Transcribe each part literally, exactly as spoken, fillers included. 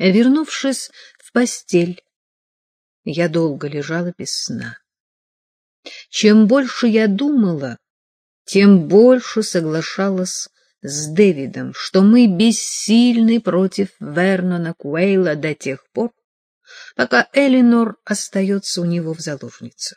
Вернувшись в постель, я долго лежала без сна. Чем больше я думала, тем больше соглашалась с Дэвидом, что мы бессильны против Вернона Куэйла до тех пор, пока Элинор остается у него в заложницах.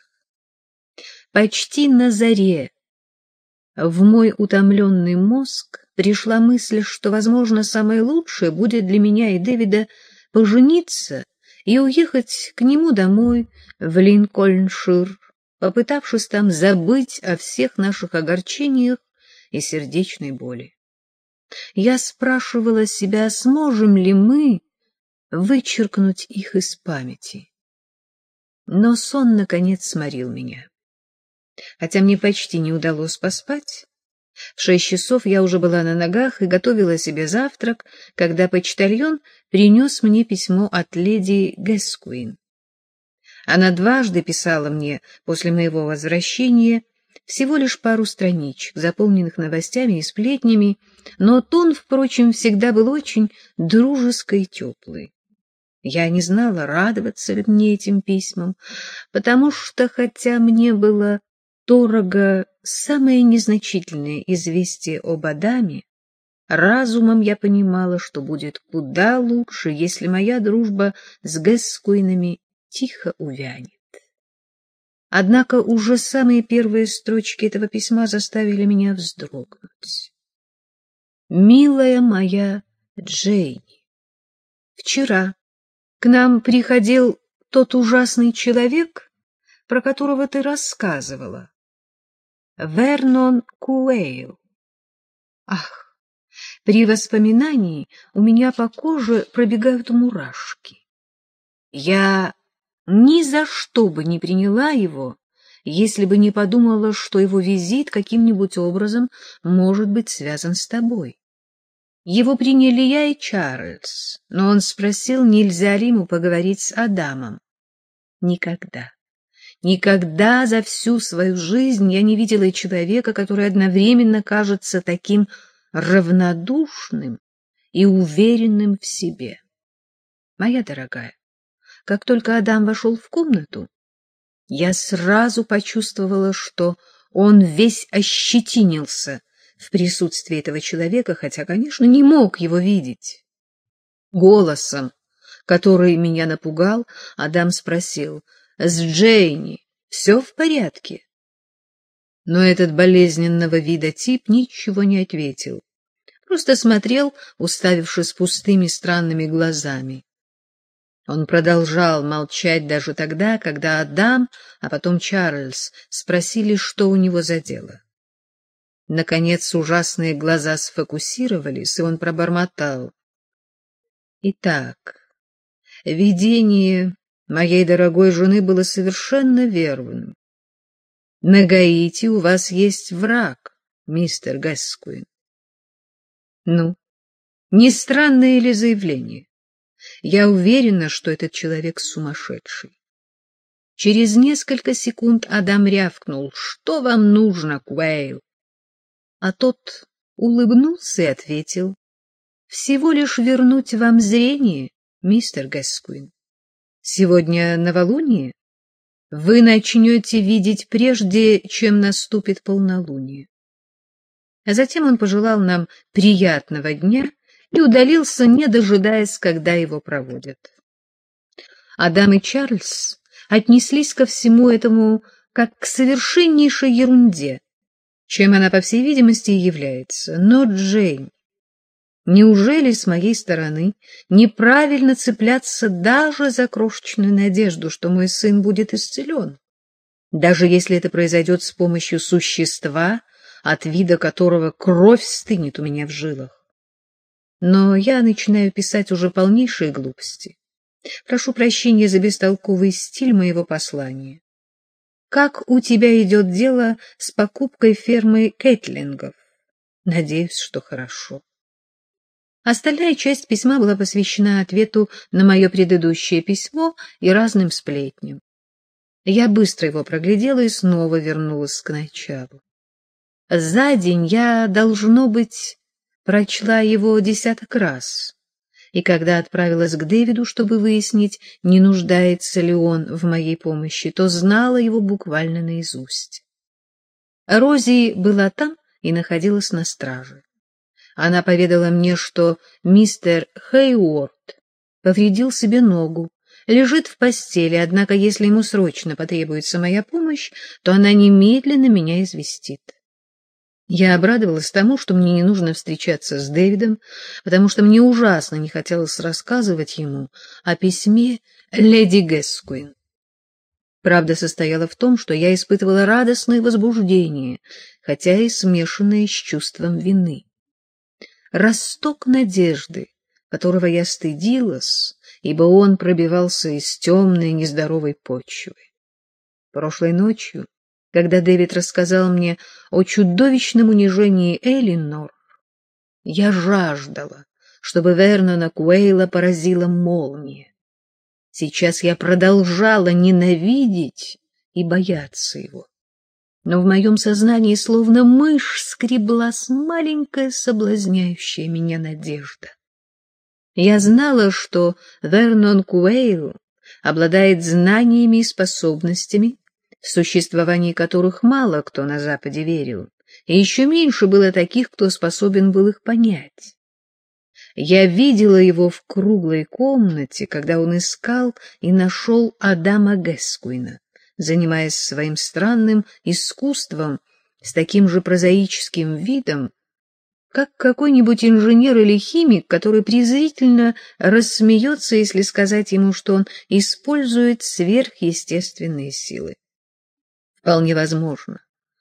Почти на заре в мой утомленный мозг пришла мысль, что, возможно, самое лучшее будет для меня и Дэвида пожениться и уехать к нему домой в Линкольншир, попытавшись там забыть о всех наших огорчениях и сердечной боли. Я спрашивала себя, сможем ли мы вычеркнуть их из памяти. Но сон, наконец, сморил меня. Хотя мне почти не удалось поспать, в шесть часов я уже была на ногах и готовила себе завтрак, когда почтальон принес мне письмо от леди Гэскуин. Она дважды писала мне после моего возвращения, всего лишь пару страничек, заполненных новостями и сплетнями, но тон, впрочем, всегда был очень дружеский и теплый. Я не знала, радоваться ли мне этим письмам, потому что, хотя мне было дорого самое незначительное известие об Адаме, разумом я понимала, что будет куда лучше, если моя дружба с Гэскуинами тихо увянет. Однако уже самые первые строчки этого письма заставили меня вздрогнуть. «Милая моя Джейни, вчера к нам приходил тот ужасный человек, про которого ты рассказывала. Вернон Куэйл. Ах, при воспоминании у меня по коже пробегают мурашки. Я ни за что бы не приняла его, если бы не подумала, что его визит каким-нибудь образом может быть связан с тобой. Его приняли я и Чарльз, но он спросил, нельзя ли ему поговорить с Адамом. Никогда. Никогда за всю свою жизнь я не видела человека, который одновременно кажется таким равнодушным и уверенным в себе. Моя дорогая, как только Адам вошел в комнату, я сразу почувствовала, что он весь ощетинился в присутствии этого человека, хотя, конечно, не мог его видеть. Голосом, который меня напугал, Адам спросил: «С Джейни все в порядке?» Но этот болезненного вида тип ничего не ответил, просто смотрел, уставившись пустыми странными глазами. Он продолжал молчать даже тогда, когда Адам, а потом Чарльз спросили, что у него за дело. Наконец ужасные глаза сфокусировались, и он пробормотал: «Итак, видение моей дорогой жены было совершенно верным. На Гаити у вас есть враг, мистер Гэскуин. Ну, не странное ли заявление? Я уверена, что этот человек сумасшедший». Через несколько секунд Адам рявкнул: «Что вам нужно, Куэйл?» А тот улыбнулся и ответил: «Всего лишь вернуть вам зрение, мистер Гэскуин. Сегодня новолуние. Вы начнете видеть прежде, чем наступит полнолуние». А затем он пожелал нам приятного дня и удалился, не дожидаясь, когда его проводят. Адам и Чарльз отнеслись ко всему этому как к совершеннейшей ерунде, чем она, по всей видимости, и является. Но, Джейн, неужели с моей стороны неправильно цепляться даже за крошечную надежду, что мой сын будет исцелен, даже если это произойдет с помощью существа, от вида которого кровь стынет у меня в жилах? Но я начинаю писать уже полнейшие глупости. Прошу прощения за бестолковый стиль моего послания. Как у тебя идет дело с покупкой фермы Кэтлингов? Надеюсь, что хорошо. Остальная часть письма была посвящена ответу на мое предыдущее письмо и разным сплетням. Я быстро его проглядела и снова вернулась к началу. За день я, должно быть, прочла его десяток раз, и когда отправилась к Дэвиду, чтобы выяснить, не нуждается ли он в моей помощи, то знала его буквально наизусть. Рози была там и находилась на страже. Она поведала мне, что мистер Хейворд повредил себе ногу, лежит в постели, однако если ему срочно потребуется моя помощь, то она немедленно меня известит. Я обрадовалась тому, что мне не нужно встречаться с Дэвидом, потому что мне ужасно не хотелось рассказывать ему о письме леди Гэскуин. Правда состояла в том, что я испытывала радостное возбуждение, хотя и смешанное с чувством вины. Росток надежды, которого я стыдилась, ибо он пробивался из темной нездоровой почвы. Прошлой ночью, когда Дэвид рассказал мне о чудовищном унижении Элинор, я жаждала, чтобы Вернона Куэйла поразила молния. Сейчас я продолжала ненавидеть и бояться его. Но в моем сознании словно мышь скреблась маленькая соблазняющая меня надежда. Я знала, что Вернон Куэйл обладает знаниями и способностями, в существовании которых мало кто на Западе верил, и еще меньше было таких, кто способен был их понять. Я видела его в круглой комнате, когда он искал и нашел Адама Гэскуина, занимаясь своим странным искусством с таким же прозаическим видом, как какой-нибудь инженер или химик, который презрительно рассмеется, если сказать ему, что он использует сверхъестественные силы. Вполне возможно,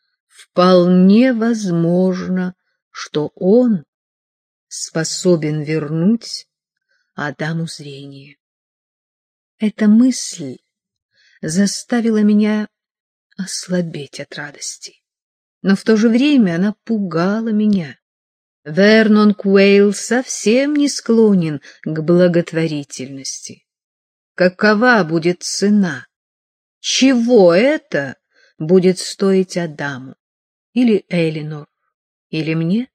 вполне возможно, что он способен вернуть Адаму зрение. Эта мысль заставила меня ослабеть от радости, но в то же время она пугала меня. Вернон Куэйл совсем не склонен к благотворительности. Какова будет цена? Чего это будет стоить Адаму? Или Элинор? Или мне?